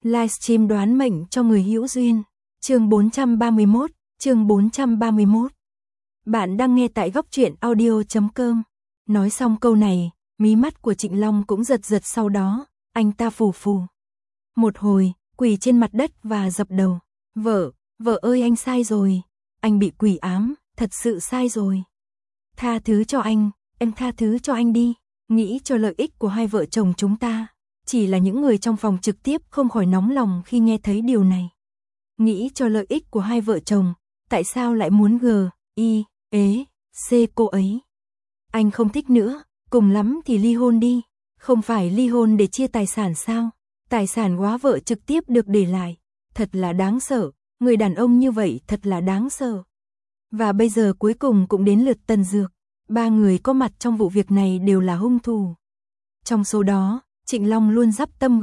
Livestream đoán mệnh cho người hữu duyên. Chương 431, chương 431. Bạn đang nghe tại góc truyện audio.com. Nói xong câu này, mí mắt của Trịnh Long cũng giật giật, sau đó, anh ta phù phù. Một hồi, quỳ trên mặt đất và dập đầu. Vợ ơi, anh sai rồi. Anh bị quỷ ám, thật sự sai rồi. Tha thứ cho anh, em tha thứ cho anh đi. Nghĩ cho lợi ích của hai vợ chồng chúng ta. Chỉ là những người trong phòng trực tiếp không khỏi nóng lòng khi nghe thấy điều này. Nghĩ cho lợi ích của hai vợ chồng, tại sao lại muốn C cô ấy? Anh không thích nữa, cùng lắm thì ly hôn đi. Không phải ly hôn để chia tài sản sao? Tài sản góa vợ trực tiếp được để lại. Thật là đáng sợ, người đàn ông như vậy thật là đáng sợ. Và bây giờ cuối cùng cũng đến lượt Tần Dược. Ba người có mặt trong vụ việc này đều là hung thủ. Trong số đó, Trịnh Long luôn dắp tâm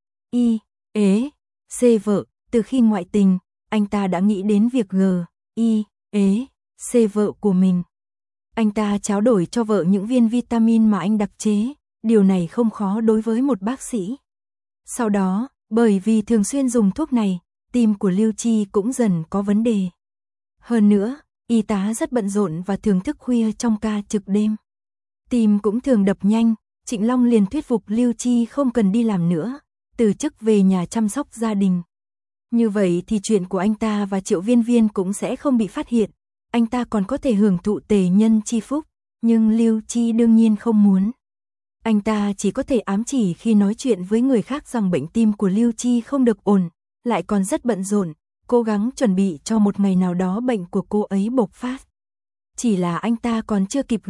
C vợ. Từ khi ngoại tình, anh ta đã nghĩ đến việc C vợ của mình. Anh ta trao đổi cho vợ những viên vitamin mà anh đặc chế. Điều này không khó đối với một bác sĩ. Sau đó, bởi vì thường xuyên dùng thuốc này, tim của Lưu Chi cũng dần có vấn đề. Hơn nữa, y tá rất bận rộn và thường thức khuya trong ca trực đêm. Tim cũng thường đập nhanh, Trịnh Long liền thuyết phục Lưu Chi không cần đi làm nữa, từ chức về nhà chăm sóc gia đình. Như vậy thì chuyện của anh ta và Triệu Viên Viên cũng sẽ không bị phát hiện, anh ta còn có thể hưởng thụ tề nhân chi phúc, nhưng Lưu Chi đương nhiên không muốn. Anh ta chỉ có thể ám chỉ khi nói chuyện với người khác rằng bệnh tim của Lưu Chi không được ổn, lại còn rất bận rộn, cố gắng chuẩn bị cho một ngày nào đó bệnh của cô ấy bộc phát. Chỉ là anh ta còn chưa kịp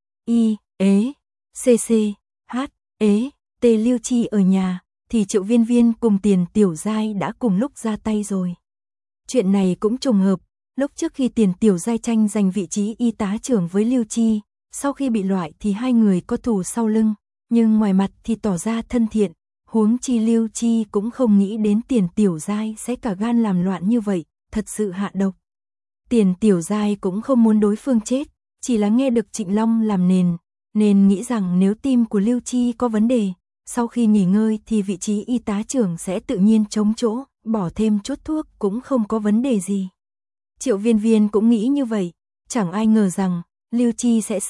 T Lưu Chi ở nhà, thì Triệu Viên Viên cùng Tiền Tiểu Giai đã cùng lúc ra tay rồi. Chuyện này cũng trùng hợp, lúc trước khi Tiền Tiểu Giai tranh giành vị trí y tá trưởng với Lưu Chi, sau khi bị loại thì hai người có thù sau lưng, nhưng ngoài mặt thì tỏ ra thân thiện, huống chi Lưu Chi cũng không nghĩ đến Tiền Tiểu Giai sẽ cả gan làm loạn như vậy, thật sự hạ độc. Tiền Tiểu Giai cũng không muốn đối phương chết, chỉ là nghe được Trịnh Long làm nên nghĩ rằng nếu tim của Lưu Chi có vấn đề, sau khi nghỉ ngơi thì vị trí y tá trưởng sẽ tự nhiên trống chỗ, bỏ thêm chút thuốc cũng không có vấn đề gì. Triệu Viên Viên cũng nghĩ như vậy, chẳng ai ngờ rằng Lưu Chi sẽ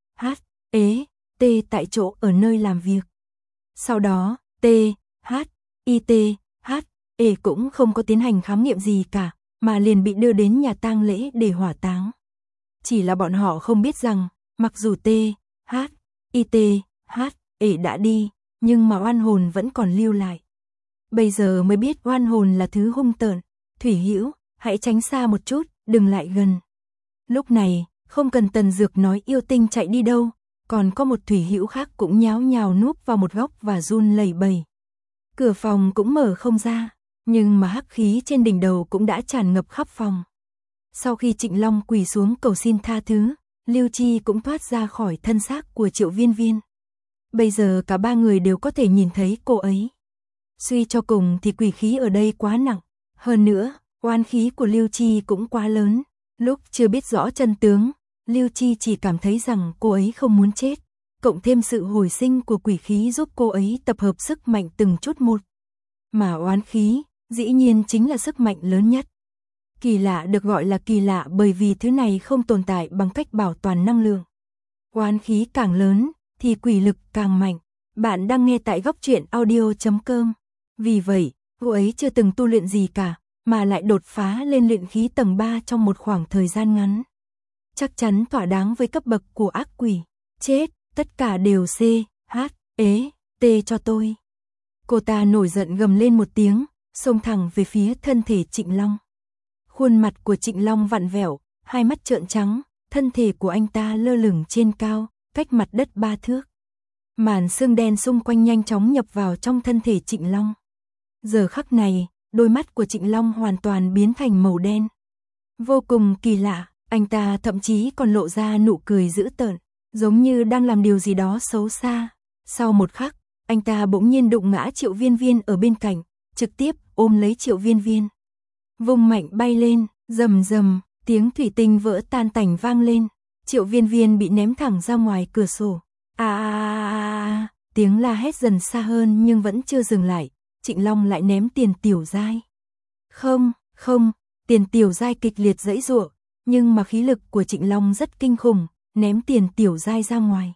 T tại chỗ ở nơi làm việc. Sau đó, cũng không có tiến hành khám nghiệm gì cả, mà liền bị đưa đến nhà tang lễ để hỏa táng. Chỉ là bọn họ không biết rằng, mặc dù đã đi, nhưng mà oan hồn vẫn còn lưu lại. Bây giờ mới biết oan hồn là thứ hung tợn. Thủy Hữu, hãy tránh xa một chút, đừng lại gần. Lúc này, không cần Tần Dược nói yêu tinh chạy đi đâu, còn có một Thủy Hữu khác cũng nháo nhào núp vào một góc và run lẩy bẩy. Cửa phòng cũng mở không ra, nhưng mà hắc khí trên đỉnh đầu cũng đã tràn ngập khắp phòng. Sau khi Trịnh Long quỳ xuống cầu xin tha thứ, Lưu Chi cũng thoát ra khỏi thân xác của Triệu Viên Viên. Bây giờ cả ba người đều có thể nhìn thấy cô ấy. Suy cho cùng thì quỷ khí ở đây quá nặng, hơn nữa, oan khí của Lưu Chi cũng quá lớn. Lúc chưa biết rõ chân tướng, Lưu Chi chỉ cảm thấy rằng cô ấy không muốn chết, cộng thêm sự hồi sinh của quỷ khí giúp cô ấy tập hợp sức mạnh từng chút một. Mà oán khí, dĩ nhiên chính là sức mạnh lớn nhất. Kỳ lạ được gọi là kỳ lạ bởi vì thứ này không tồn tại bằng cách bảo toàn năng lượng. Oán khí càng lớn, thì quỷ lực càng mạnh. Bạn đang nghe tại góc truyện audio.com. Vì vậy, cô ấy chưa từng tu luyện gì cả, mà lại đột phá lên luyện khí tầng 3 trong một khoảng thời gian ngắn. Chắc chắn thỏa đáng với cấp bậc của ác quỷ. Chết, tất cả đều T cho tôi. Cô ta nổi giận gầm lên một tiếng, xông thẳng về phía thân thể Trịnh Long. Khuôn mặt của Trịnh Long vặn vẹo, hai mắt trợn trắng, thân thể của anh ta lơ lửng trên cao, cách mặt đất 3 thước. Màn sương đen xung quanh nhanh chóng nhập vào trong thân thể Trịnh Long. Giờ khắc này, đôi mắt của Trịnh Long hoàn toàn biến thành màu đen. Vô cùng kỳ lạ, anh ta thậm chí còn lộ ra nụ cười dữ tợn, giống như đang làm điều gì đó xấu xa. Sau một khắc, anh ta bỗng nhiên đụng ngã Triệu Viên Viên ở bên cạnh, trực tiếp ôm lấy Triệu Viên Viên. Vung mạnh bay lên, rầm rầm, tiếng thủy tinh vỡ tan tành vang lên. Triệu Viên Viên bị ném thẳng ra ngoài cửa sổ. Tiếng la hét dần xa hơn nhưng vẫn chưa dừng lại. Trịnh Long lại ném Tiền Tiểu Giai. Không, không, Tiền Tiểu Giai kịch liệt giãy giụa, nhưng mà khí lực của Trịnh Long rất kinh khủng, ném Tiền Tiểu Giai ra ngoài.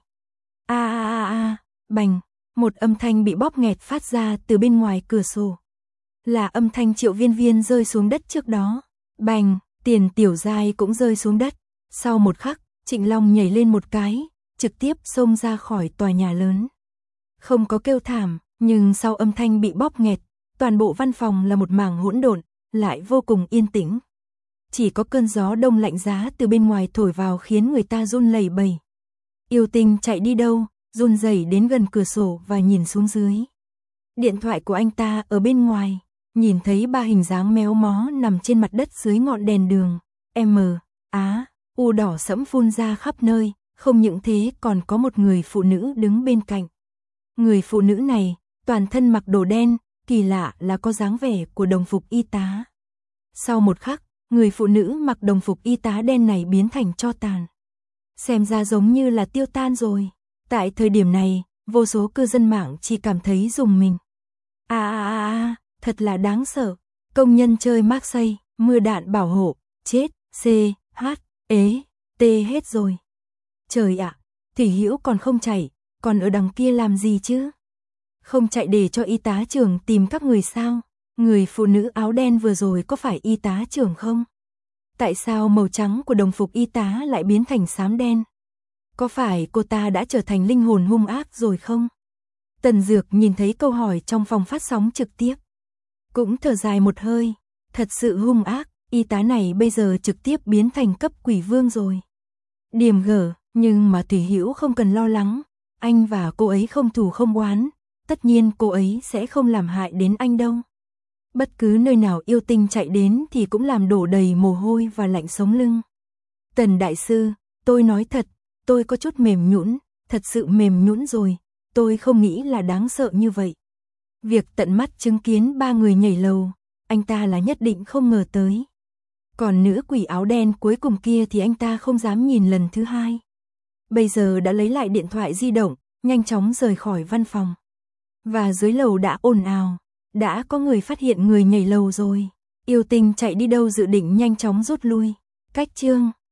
Bành, một âm thanh bị bóp nghẹt phát ra từ bên ngoài cửa sổ. Là âm thanh Triệu Viên Viên rơi xuống đất trước đó. Bành, Tiền Tiểu Giai cũng rơi xuống đất. Sau một khắc, Trịnh Long nhảy lên một cái, trực tiếp xông ra khỏi tòa nhà lớn. Không có kêu thảm, nhưng sau âm thanh bị bóp nghẹt, toàn bộ văn phòng là một mảng hỗn độn, lại vô cùng yên tĩnh. Chỉ có cơn gió đông lạnh giá từ bên ngoài thổi vào khiến người ta run lẩy bẩy. Yêu Tinh chạy đi đâu, run rẩy đến gần cửa sổ và nhìn xuống dưới. Điện thoại của anh ta ở bên ngoài, nhìn thấy ba hình dáng méo mó nằm trên mặt đất dưới ngọn đèn đường. U đỏ sẫm phun ra khắp nơi, không những thế còn có một người phụ nữ đứng bên cạnh. Người phụ nữ này, toàn thân mặc đồ đen, kỳ lạ là có dáng vẻ của đồng phục y tá. Sau một khắc, người phụ nữ mặc đồng phục y tá đen này biến thành tro tàn. Xem ra giống như là tiêu tan rồi. Tại thời điểm này, vô số cư dân mạng chỉ cảm thấy rùng mình. Thật là đáng sợ. Công nhân chơi Marseille, mưa đạn bảo hộ, chết, hết rồi. Trời ạ, Thủy Hữu còn không chạy, còn ở đằng kia làm gì chứ? Không chạy để cho y tá trưởng tìm các người sao? Người phụ nữ áo đen vừa rồi có phải y tá trưởng không? Tại sao màu trắng của đồng phục y tá lại biến thành xám đen? Có phải cô ta đã trở thành linh hồn hung ác rồi không? Tần Dược nhìn thấy câu hỏi trong phòng phát sóng trực tiếp. Cũng thở dài một hơi, thật sự hung ác, y tá này bây giờ trực tiếp biến thành cấp quỷ vương rồi. Điềm gở, nhưng mà Thủy Hữu không cần lo lắng, anh và cô ấy không thù không oán, tất nhiên cô ấy sẽ không làm hại đến anh đâu. Bất cứ nơi nào Yêu Tinh chạy đến thì cũng làm đổ đầy mồ hôi và lạnh sống lưng. Tần đại sư, tôi nói thật, tôi có chút mềm nhũn, thật sự mềm nhũn rồi, tôi không nghĩ là đáng sợ như vậy. Việc tận mắt chứng kiến ba người nhảy lầu, anh ta là nhất định không ngờ tới. Còn nữ quỷ áo đen cuối cùng kia thì anh ta không dám nhìn lần thứ hai. Bây giờ đã lấy lại điện thoại di động, nhanh chóng rời khỏi văn phòng. Và dưới lầu đã ồn ào, đã có người phát hiện người nhảy lầu rồi. Yêu Tinh chạy đi đâu dự định nhanh chóng rút lui. Cách chương